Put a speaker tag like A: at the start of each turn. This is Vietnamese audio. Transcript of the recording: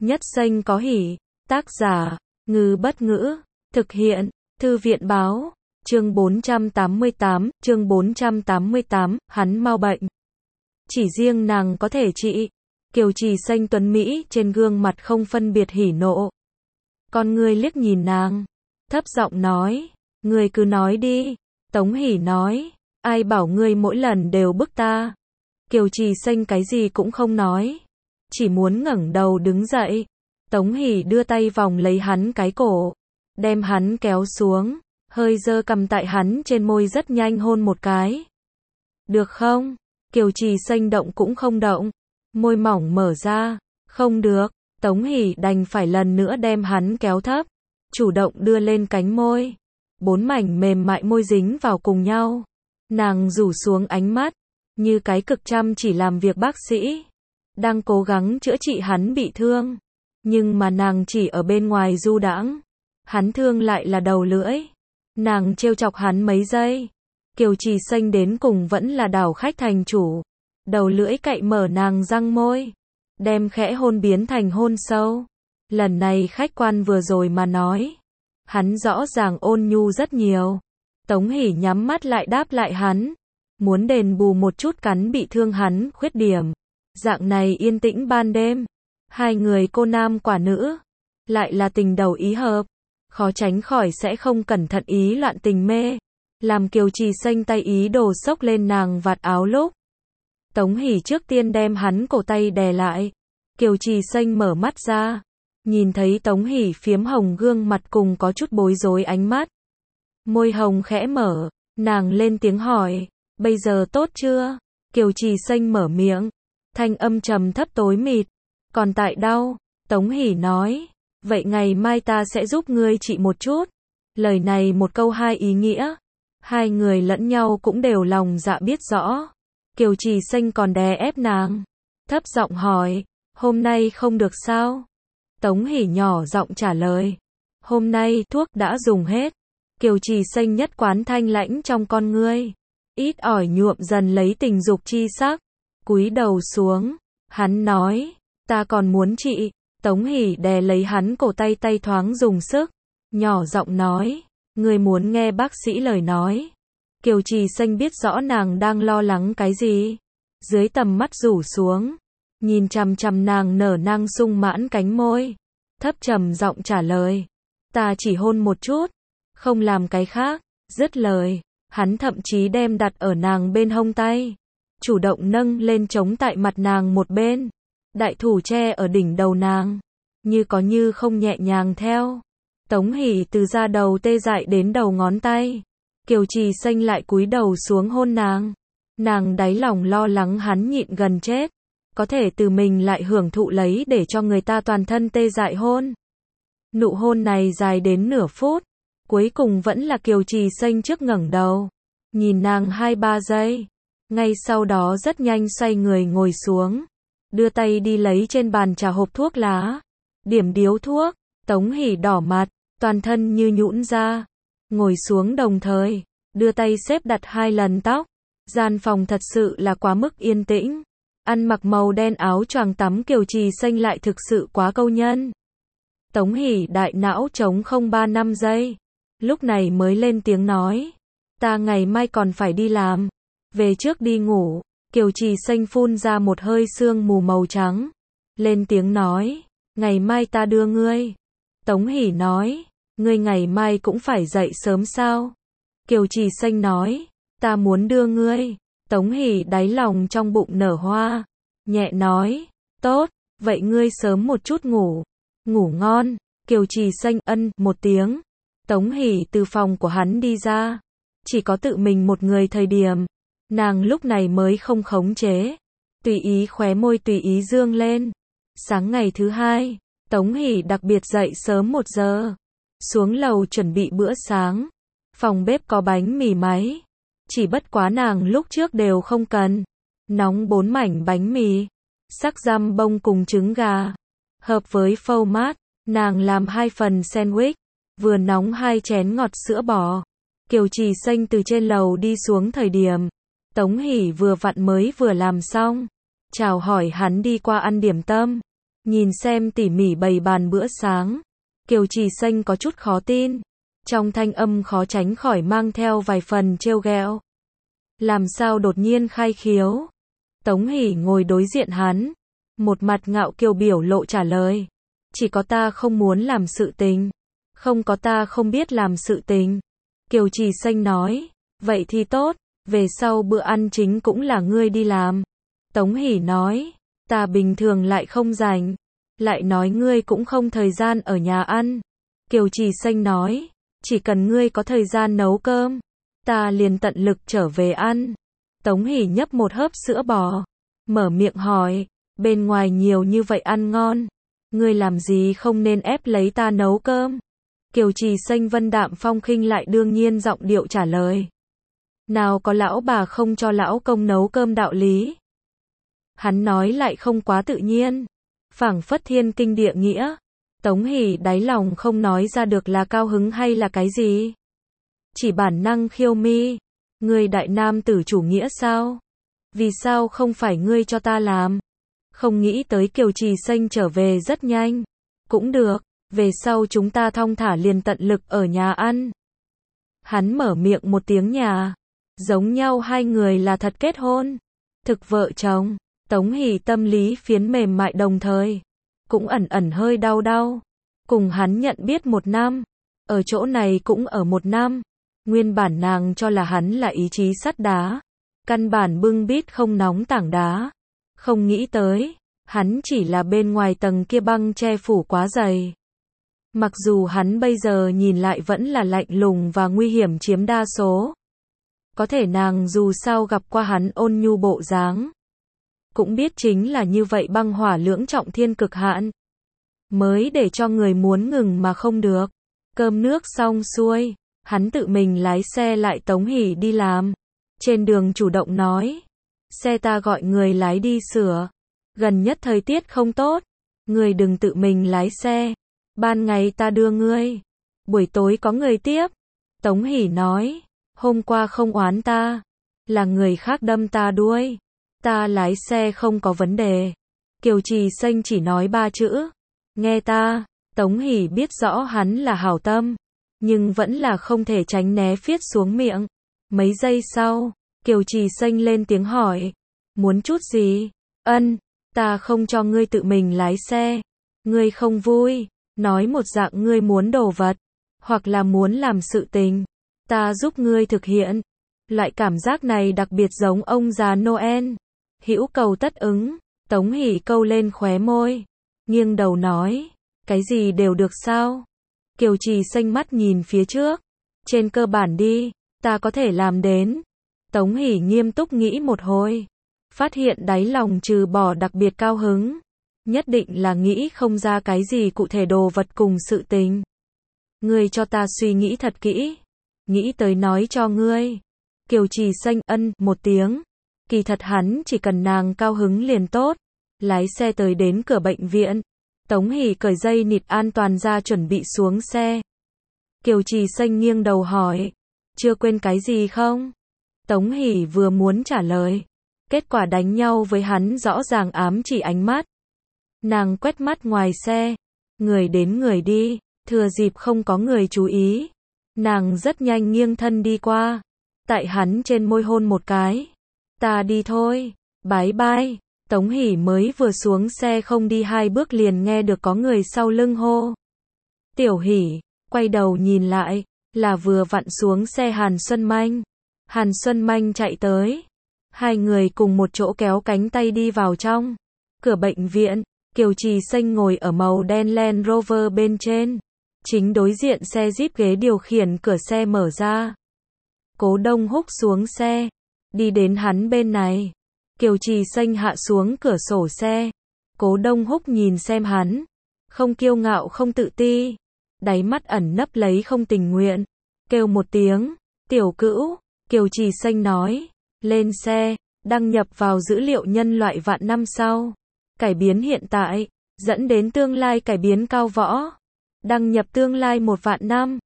A: Nhất xanh có hỉ. Tác giả, Ngư Bất Ngữ. Thực hiện, Thư viện Báo. Chương 488, hắn mau bệnh. Chỉ riêng nàng có thể trị. Kiều Trì Xanh tuấn Mỹ trên gương mặt không phân biệt hỉ nộ. Con ngươi liếc nhìn nàng, thấp giọng nói, ngươi cứ nói đi. Tống Hỷ nói, ai bảo ngươi mỗi lần đều bức ta. Kiều Trì Xanh cái gì cũng không nói, chỉ muốn ngẩng đầu đứng dậy. Tống Hỷ đưa tay vòng lấy hắn cái cổ, đem hắn kéo xuống, hơi giơ cằm tại hắn trên môi rất nhanh hôn một cái. Được không? Kiều Trì Xanh động cũng không động, môi mỏng mở ra. Không được. Tống Hỷ đành phải lần nữa đem hắn kéo thấp, chủ động đưa lên cánh môi. 4 mảnh mềm mại môi dính vào cùng nhau. Nàng rủ xuống ánh mắt, như cái cực chăm chỉ làm việc bác sĩ, đang cố gắng chữa trị hắn bị thương. Nhưng mà nàng chỉ ở bên ngoài du đãng, hắn thương lại là đầu lưỡi. Nàng trêu chọc hắn mấy giây, Kiều Trì Xanh đến cùng vẫn là đảo khách thành chủ. Đầu lưỡi cậy mở nàng răng môi, đem khẽ hôn biến thành hôn sâu. Lần này khách quan vừa rồi mà nói, hắn rõ ràng ôn nhu rất nhiều. Tống Hỷ nhắm mắt lại đáp lại hắn, muốn đền bù một chút cắn bị thương hắn khuyết điểm. Dạng này yên tĩnh ban đêm, hai người cô nam quả nữ, lại là tình đầu ý hợp, khó tránh khỏi sẽ không cẩn thận ý loạn tình mê, làm Kiều Trì Xanh tay ý đồ xốc lên nàng vạt áo lúc. Tống Hỷ trước tiên đem hắn cổ tay đè lại. Kiều Trì Xanh mở mắt ra, nhìn thấy Tống Hỷ phiếm hồng gương mặt cùng có chút bối rối ánh mắt. Môi hồng khẽ mở, nàng lên tiếng hỏi, bây giờ tốt chưa? Kiều Trì Xanh mở miệng, thanh âm trầm thấp tối mịt, còn tại đau. Tống Hỷ nói, vậy ngày mai ta sẽ giúp ngươi trị một chút. Lời này một câu hai ý nghĩa, hai người lẫn nhau cũng đều lòng dạ biết rõ. Kiều Trì Xanh còn đè ép nàng, thấp giọng hỏi, hôm nay không được sao? Tống Hỷ nhỏ giọng trả lời, hôm nay thuốc đã dùng hết. Kiều Trì Xanh nhất quán thanh lãnh trong con ngươi, ít ỏi nhuộm dần lấy tình dục chi sắc, cúi đầu xuống. Hắn nói, ta còn muốn trị. Tống Hỷ đè lấy hắn cổ tay, tay thoáng dùng sức, nhỏ giọng nói, ngươi muốn nghe bác sĩ lời nói. Kiều Trì Xanh biết rõ nàng đang lo lắng cái gì, dưới tầm mắt rủ xuống, nhìn chằm chằm nàng nở nang sung mãn cánh môi, thấp trầm giọng trả lời, ta chỉ hôn một chút, không làm cái khác. Dứt lời, hắn thậm chí đem đặt ở nàng bên hông tay, chủ động nâng lên chống tại mặt nàng một bên, đại thủ che ở đỉnh đầu nàng, như có như không nhẹ nhàng theo. Tống Hỷ từ da đầu tê dại đến đầu ngón tay. Kiều Trì Xanh lại cúi đầu xuống hôn nàng. Nàng đáy lòng lo lắng hắn nhịn gần chết, có thể từ mình lại hưởng thụ lấy để cho người ta toàn thân tê dại hôn. Nụ hôn này dài đến nửa phút, cuối cùng vẫn là Kiều Trì Xanh trước ngẩng đầu, nhìn nàng 2-3 giây, ngay sau đó rất nhanh xoay người ngồi xuống, đưa tay đi lấy trên bàn trà hộp thuốc lá, điểm điếu thuốc. Tống Hỷ đỏ mặt, toàn thân như nhũn ra, ngồi xuống đồng thời, đưa tay xếp đặt 2 lần tóc. Gian phòng thật sự là quá mức yên tĩnh. Ăn mặc màu đen áo choàng tắm Kiều Trì Xanh lại thực sự quá câu nhân. Tống Hỷ đại não trống không 3-5 giây, lúc này mới lên tiếng nói, ta ngày mai còn phải đi làm, về trước đi ngủ. Kiều Trì Xanh phun ra một hơi sương mù màu trắng, lên tiếng nói, ngày mai ta đưa ngươi. Tống Hỷ nói, ngươi ngày mai cũng phải dậy sớm sao? Kiều Trì Xanh nói, ta muốn đưa ngươi. Tống Hỷ đáy lòng trong bụng nở hoa, nhẹ nói, tốt, vậy ngươi sớm một chút ngủ, ngủ ngon. Kiều Trì Xanh ân một tiếng. Tống Hỷ từ phòng của hắn đi ra, chỉ có tự mình một người thời điểm, nàng lúc này mới không khống chế, tùy ý khóe môi tùy ý dương lên. Sáng ngày thứ hai, Tống Hỷ đặc biệt dậy sớm 1 giờ, xuống lầu chuẩn bị bữa sáng. Phòng bếp có bánh mì máy, chỉ bất quá nàng lúc trước đều không cần. Nóng 4 mảnh bánh mì, sắc răm bông cùng trứng gà, hợp với phô mát, nàng làm 2 phần sandwich, vừa nóng 2 chén ngọt sữa bò. Kiều Trì Xanh từ trên lầu đi xuống thời điểm, Tống Hỷ vừa vặn mới vừa làm xong, chào hỏi hắn đi qua ăn điểm tâm. Nhìn xem tỉ mỉ bày bàn bữa sáng, Kiều Trì Xanh có chút khó tin. Trong thanh âm khó tránh khỏi mang theo vài phần trêu ghẹo. Làm sao đột nhiên khai khiếu? Tống Hỷ ngồi đối diện hắn, một mặt ngạo kiều biểu lộ trả lời. Chỉ có ta không muốn làm sự tình. Không có ta không biết làm sự tình. Kiều Trì Xanh nói, vậy thì tốt, về sau bữa ăn chính cũng là ngươi đi làm. Tống Hỷ nói, ta bình thường lại không rảnh. Lại nói ngươi cũng không thời gian ở nhà ăn. Kiều Trì Xanh nói, chỉ cần ngươi có thời gian nấu cơm, ta liền tận lực trở về ăn. Tống Hỷ nhấp một hớp sữa bò, mở miệng hỏi, bên ngoài nhiều như vậy ăn ngon, ngươi làm gì không nên ép lấy ta nấu cơm. Kiều Trì Xanh vân đạm phong khinh lại đương nhiên giọng điệu trả lời. Nào có lão bà không cho lão công nấu cơm đạo lý. Hắn nói lại không quá tự nhiên, phảng phất thiên kinh địa nghĩa. Tống Hỷ đáy lòng không nói ra được là cao hứng hay là cái gì. Chỉ bản năng khiêu mi, ngươi đại nam tử chủ nghĩa sao? Vì sao không phải ngươi cho ta làm? Không nghĩ tới Kiều Trì Xanh trở về rất nhanh. Cũng được, về sau chúng ta thong thả liền tận lực ở nhà ăn. Hắn mở miệng một tiếng nhà, giống nhau hai người là thật kết hôn, thực vợ chồng. Tống Hỷ tâm lý phiến mềm mại đồng thời cũng ẩn ẩn hơi đau đau. Cùng hắn nhận biết 1 năm, ở chỗ này cũng ở 1 năm. Nguyên bản nàng cho là hắn là ý chí sắt đá, căn bản bưng bít không nóng tảng đá. Không nghĩ tới, hắn chỉ là bên ngoài tầng kia băng che phủ quá dày. Mặc dù hắn bây giờ nhìn lại vẫn là lạnh lùng và nguy hiểm chiếm đa số. Có thể nàng dù sao gặp qua hắn ôn nhu bộ dáng, cũng biết chính là như vậy băng hỏa lưỡng trọng thiên cực hạn, mới để cho người muốn ngừng mà không được. Cơm nước xong xuôi, hắn tự mình lái xe lại Tống Hỷ đi làm. Trên đường chủ động nói, xe ta gọi người lái đi sửa. Gần nhất thời tiết không tốt, người đừng tự mình lái xe. Ban ngày ta đưa ngươi, buổi tối có người tiếp. Tống Hỷ nói, hôm qua không oán ta, là người khác đâm ta đuôi. Ta lái xe không có vấn đề. Kiều Trì Xanh chỉ nói 3 chữ, nghe ta. Tống Hỷ biết rõ hắn là hảo tâm, nhưng vẫn là không thể tránh né phiết xuống miệng. Mấy giây sau, Kiều Trì Xanh lên tiếng hỏi, muốn chút gì? Ân, ta không cho ngươi tự mình lái xe. Ngươi không vui, nói một dạng ngươi muốn đồ vật, hoặc là muốn làm sự tình, ta giúp ngươi thực hiện. Loại cảm giác này đặc biệt giống ông già Noel. Hữu cầu tất ứng. Tống Hỷ câu lên khóe môi, nghiêng đầu nói, cái gì đều được sao? Kiều Trì Xanh mắt nhìn phía trước, trên cơ bản đi, ta có thể làm đến. Tống Hỷ nghiêm túc nghĩ một hồi, phát hiện đáy lòng trừ bỏ đặc biệt cao hứng, nhất định là nghĩ không ra cái gì cụ thể đồ vật cùng sự tình. Ngươi cho ta suy nghĩ thật kỹ, nghĩ tới nói cho ngươi. Kiều Trì Xanh ân một tiếng. Kỳ thật hắn chỉ cần nàng cao hứng liền tốt. Lái xe tới đến cửa bệnh viện, Tống Hỷ cởi dây nịt an toàn ra chuẩn bị xuống xe. Kiều Trì Xanh nghiêng đầu hỏi, chưa quên cái gì không? Tống Hỷ vừa muốn trả lời, kết quả đánh nhau với hắn rõ ràng ám chỉ ánh mắt. Nàng quét mắt ngoài xe, người đến người đi, thừa dịp không có người chú ý, nàng rất nhanh nghiêng thân đi qua, tại hắn trên môi hôn một cái. Ta đi thôi, bye bye. Tống Hỷ mới vừa xuống xe không đi 2 bước liền nghe được có người sau lưng hô. Tiểu Hỷ, quay đầu nhìn lại, là vừa vặn xuống xe Hàn Xuân Manh. Hàn Xuân Manh chạy tới. Hai người cùng một chỗ kéo cánh tay đi vào trong. Cửa bệnh viện, Kiều Trì Xanh ngồi ở màu đen Land Rover bên trên. Chính đối diện xe Jeep ghế điều khiển cửa xe mở ra. Cố Đông Húc xuống xe, đi đến hắn bên này. Kiều Trì Xanh hạ xuống cửa sổ xe. Cố Đông Húc nhìn xem hắn, không kiêu ngạo không tự ti, đáy mắt ẩn nấp lấy không tình nguyện. Kêu một tiếng, tiểu cữu. Kiều Trì Xanh nói, lên xe, đăng nhập vào dữ liệu nhân loại vạn năm sau. Cải biến hiện tại, dẫn đến tương lai cải biến cao võ. Đăng nhập tương lai 1 vạn năm.